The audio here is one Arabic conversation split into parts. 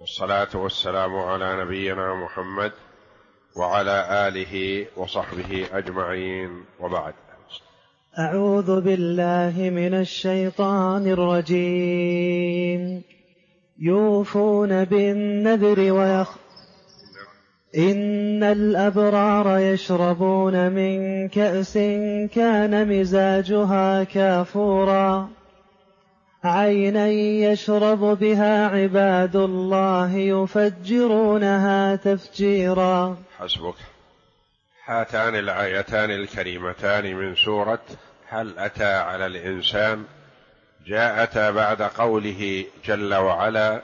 والصلاة والسلام على نبينا محمد وعلى آله وصحبه أجمعين، وبعد. أعوذ بالله من الشيطان الرجيم. يوفون بالنذر إن الأبرار يشربون من كأس كان مزاجها كافورا عينا يشرب بها عباد الله يفجرونها تفجيرا. حسبك. هاتان الآيتان الكريمتان من سورة هل أتى على الإنسان جاءتا بعد قوله جل وعلا: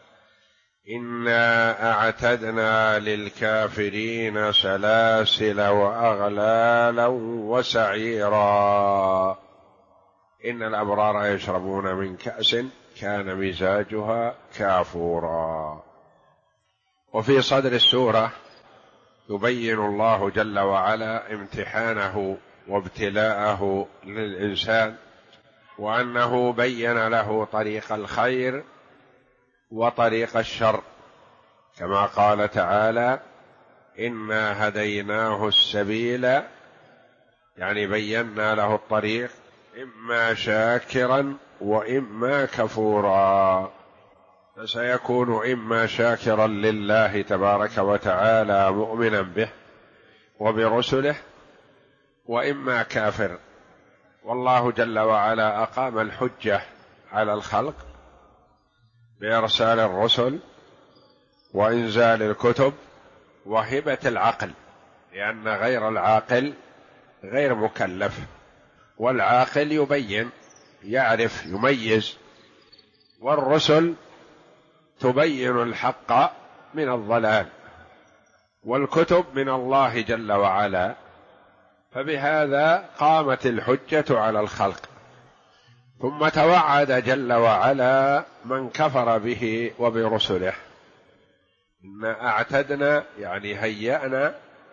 إنا أعتدنا للكافرين سلاسل وأغلالا وسعيرا. إن الأبرار يشربون من كأس كان مزاجها كافورا. وفي صدر السورة يبين الله جل وعلا امتحانه وابتلاءه للإنسان، وأنه بين له طريق الخير وطريق الشر، كما قال تعالى: إنا هديناه السبيل، يعني بينا له الطريق، إما شاكرا وإما كفورا، فسيكون إما شاكرا لله تبارك وتعالى مؤمنا به وبرسله، وإما كافر. والله جل وعلا أقام الحجة على الخلق بإرسال الرسل وإنزال الكتب وهبة العقل، لأن غير العاقل غير مكلف، والعاقل يبين يعرف يميز، والرسل تبين الحق من الضلال، والكتب من الله جل وعلا، فبهذا قامت الحجة على الخلق. ثم توعد جل وعلا من كفر به وبرسله. إنا أعتدنا يعني هيأنا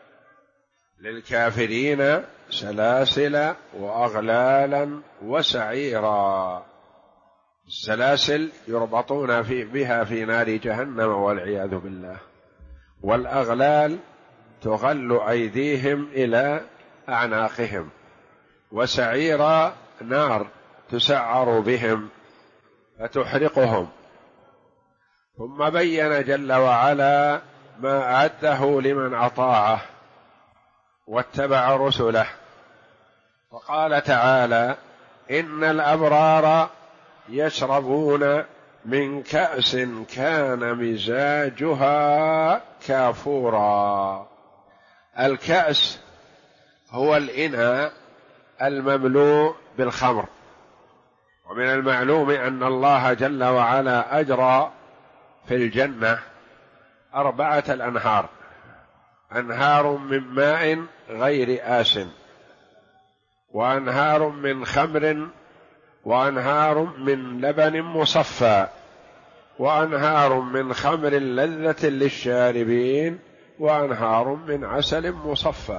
للكافرين سلاسل وأغلالا وسعيرا. السلاسل يربطون بها في نار جهنم والعياذ بالله، والأغلال تغل أيديهم إلى أعناقهم، وسعيرا نار تسعر بهم فتحرقهم. ثم بين جل وعلا ما أعده لمن أطاعه واتبع رسله، وقال تعالى: إن الأبرار يشربون من كأس كان مزاجها كافورا. الكأس هو الإناء المملوء بالخمر، ومن المعلوم أن الله جل وعلا أجرى في الجنة 4 الأنهار: أنهار من ماء غير آسن، وأنهار من خمر، وأنهار من لبن مصفى، وأنهار من خمر لذة للشاربين، وأنهار من عسل مصفى.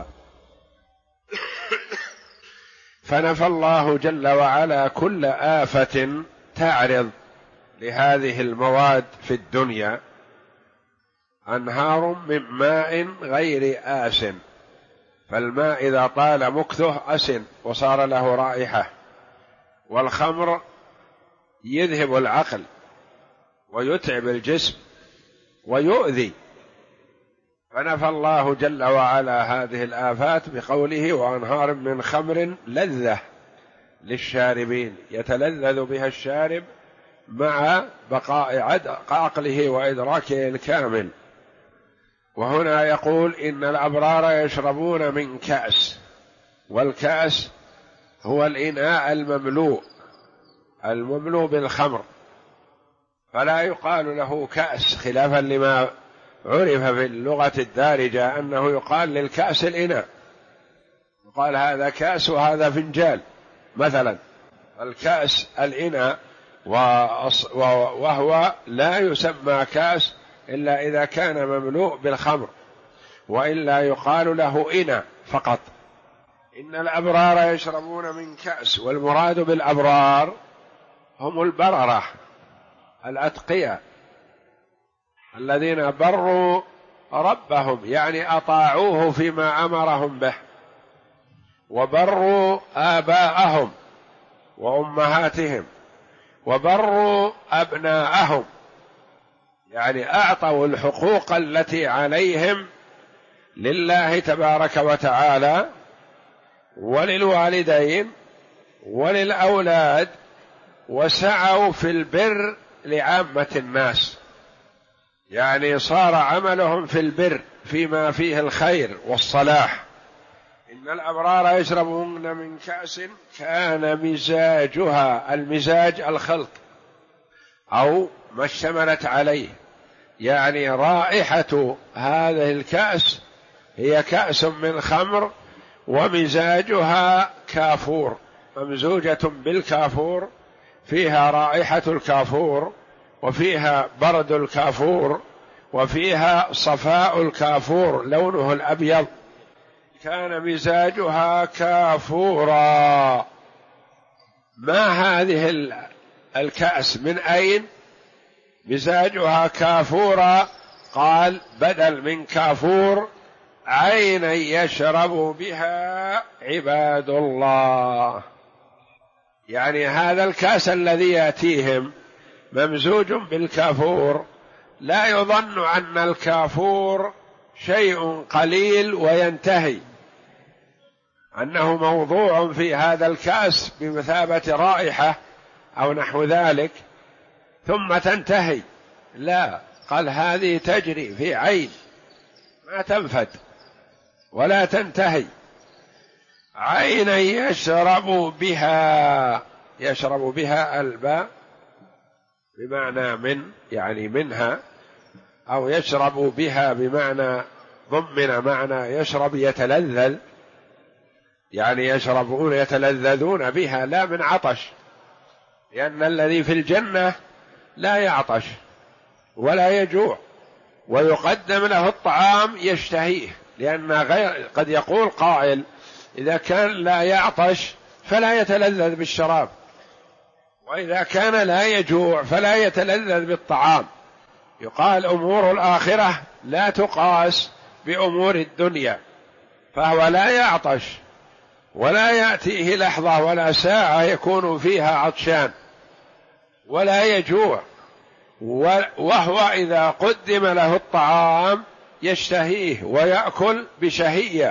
فنفى الله جل وعلا كل آفة تعرض لهذه المواد في الدنيا. أنهار من ماء غير آسن، فالماء إذا طال مكثه أسن وصار له رائحة، والخمر يذهب العقل ويتعب الجسم ويؤذي. فنفى الله جل وعلا هذه الآفات بقوله: وأنهار من خمر لذة للشاربين، يتلذذ بها الشارب مع بقاء عقله وإدراكه الكامل. وهنا يقول: إن الأبرار يشربون من كأس، والكأس هو الإناء المملوء بالخمر، فلا يقال له كأس، خلافا لما عرف في اللغة الدارجة أنه يقال للكأس الإناء، يقال هذا كأس وهذا فنجال مثلا. الكأس الإناء، وهو لا يسمى كأس إلا إذا كان مملوء بالخمر، وإلا يقال له إناء فقط. إن الأبرار يشربون من كأس، والمراد بالأبرار هم البررة الأتقياء، الذين بروا ربهم يعني أطاعوه فيما أمرهم به، وبروا آباءهم وأمهاتهم، وبروا أبناءهم، يعني أعطوا الحقوق التي عليهم لله تبارك وتعالى وللوالدين وللأولاد، وسعوا في البر لعامة الناس، يعني صار عملهم في البر فيما فيه الخير والصلاح. إن الأبرار يشربون من كأس كان مزاجها، المزاج الخلط أو ما اشتملت عليه، يعني رائحة هذه الكأس هي كأس من خمر ومزاجها كافور، ممزوجة بالكافور، فيها رائحة الكافور وفيها برد الكافور وفيها صفاء الكافور لونه الأبيض، كان مزاجها كافورا. ما هذه الكأس من أين؟ مزاجها كافورا، قال بدل من كافور عينا يشرب بها عباد الله، يعني هذا الكأس الذي يأتيهم ممزوج بالكافور، لا يظن أن الكافور شيء قليل وينتهي، أنه موضوع في هذا الكأس بمثابة رائحة أو نحو ذلك ثم تنتهي، لا، قال هذه تجري في عين ما تنفد ولا تنتهي، عينا يشرب بها، يشرب بها الباء بمعنى من، يعني منها، أو يشرب بها بمعنى ضمن معنى يشرب يتلذذ، يعني يشربون يتلذذون بها لا من عطش، لأن الذي في الجنة لا يعطش ولا يجوع، ويقدم له الطعام يشتهيه، لأن غير قد يقول قائل إذا كان لا يعطش فلا يتلذذ بالشراب، وإذا كان لا يجوع فلا يتلذذ بالطعام. يقال أمور الآخرة لا تقاس بأمور الدنيا، فهو لا يعطش ولا يأتيه لحظة ولا ساعة يكون فيها عطشان ولا يجوع، وهو إذا قدم له الطعام يشتهيه ويأكل بشهية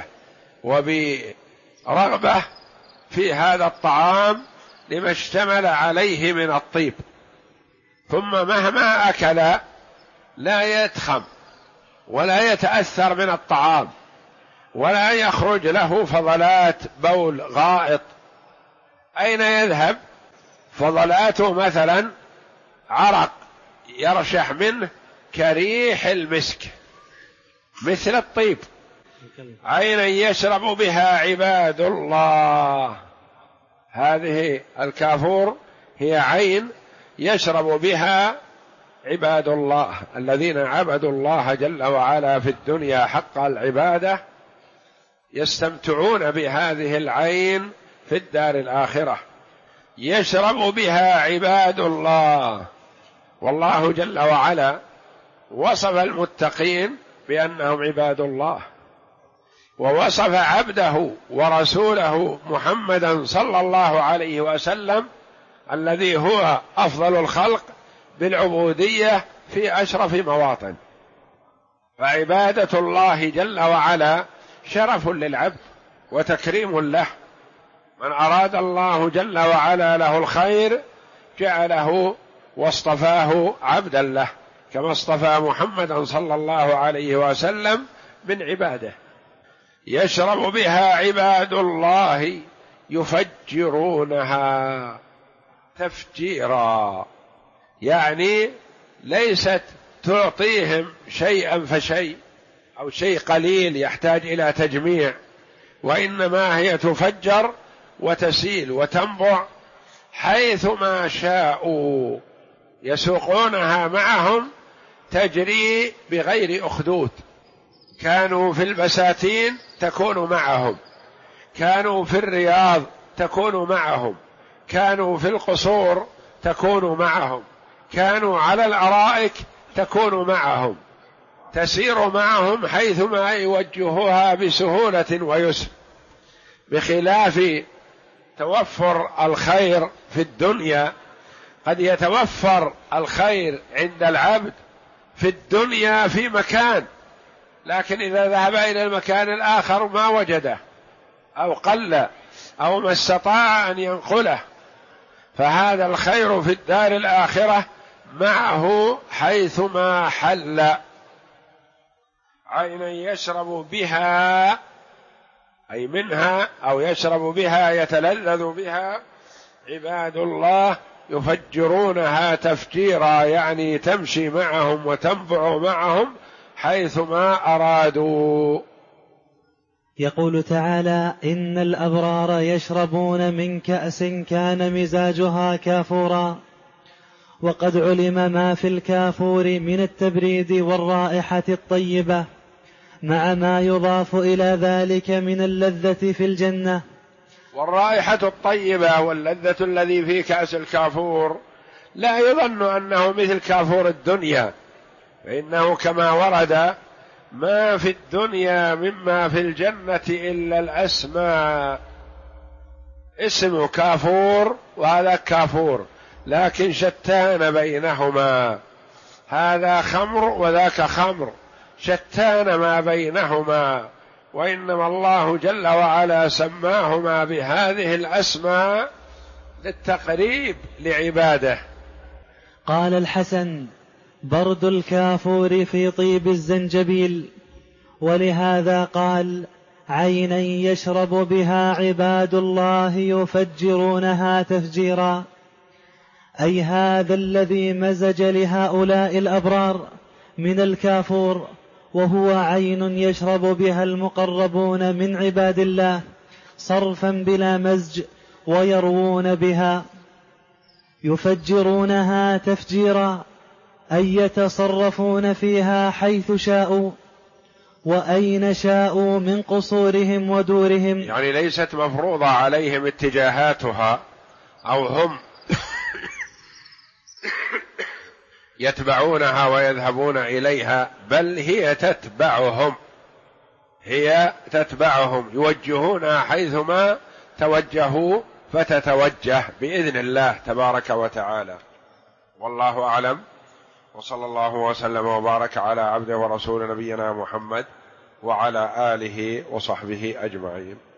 وبرغبة في هذا الطعام لما اشتمل عليه من الطيب، ثم مهما أكل لا يتخم ولا يتأثر من الطعام ولا يخرج له فضلات بول غائط. أين يذهب؟ فضلاته مثلا عرق يرشح منه كريح المسك مثل الطيب، عينا يشرب بها عباد الله. هذه الكافور هي عين يشرب بها عباد الله الذين عبدوا الله جل وعلا في الدنيا حق العبادة، يستمتعون بهذه العين في الدار الآخرة، يشرب بها عباد الله. والله جل وعلا وصف المتقين بأنهم عباد الله، ووصف عبده ورسوله محمدا صلى الله عليه وسلم الذي هو أفضل الخلق بالعبودية في أشرف مواطن. فعبادة الله جل وعلا شرف للعبد وتكريم له، من أراد الله جل وعلا له الخير جعله واصطفاه عبدا له، كما اصطفى محمدا صلى الله عليه وسلم من عباده. يشرب بها عباد الله يفجرونها تفجيرا، يعني ليست تعطيهم شيئا فشيء أو شيء قليل يحتاج إلى تجميع، وإنما هي تفجر وتسيل وتنبع حيث ما شاءوا، يسوقونها معهم تجري بغير أخدود. كانوا في البساتين تكون معهم، كانوا في الرياض تكون معهم، كانوا في القصور تكون معهم، كانوا على الأرائك تكون معهم، تسير معهم حيثما يوجهوها بسهولة ويسر، بخلاف توفر الخير في الدنيا. قد يتوفر الخير عند العبد في الدنيا في مكان، لكن إذا ذهب إلى المكان الآخر ما وجده أو قل أو ما استطاع أن ينقله. فهذا الخير في الدار الآخرة معه حيثما حل. عينا يشرب بها أي منها، أو يشرب بها يتلذذ بها عباد الله يفجرونها تفجيرا، يعني تمشي معهم وتنبع معهم حيثما أرادوا. يقول تعالى: إن الأبرار يشربون من كأس كان مزاجها كافورا. وقد علم ما في الكافور من التبريد والرائحة الطيبة، مع ما يضاف إلى ذلك من اللذة في الجنة. والرائحة الطيبة واللذة الذي في كأس الكافور لا يظن أنه مثل كافور الدنيا، فإنه كما ورد ما في الدنيا مما في الجنة إلا الأسماء، اسم كافور وهذا كافور، لكن شتان بينهما، هذا خمر وذاك خمر، شتان ما بينهما، وإنما الله جل وعلا سماهما بهذه الأسماء للتقريب لعباده. قال الحسن: برد الكافور في طيب الزنجبيل. ولهذا قال: عينا يشرب بها عباد الله يفجرونها تفجيرا، أي هذا الذي مزج لهؤلاء الأبرار من الكافور، وهو عين يشرب بها المقربون من عباد الله صرفا بلا مزج، ويروون بها يفجرونها تفجيرا، أي يتصرفون فيها حيث شاءوا وأين شاءوا من قصورهم ودورهم، يعني ليست مفروضة عليهم اتجاهاتها أو هم يتبعونها ويذهبون إليها، بل هي تتبعهم يوجهونها حيثما توجهوا فتتوجه بإذن الله تبارك وتعالى. والله أعلم، وصلى الله وسلم وبارك على عبده ورسول نبينا محمد وعلى آله وصحبه أجمعين.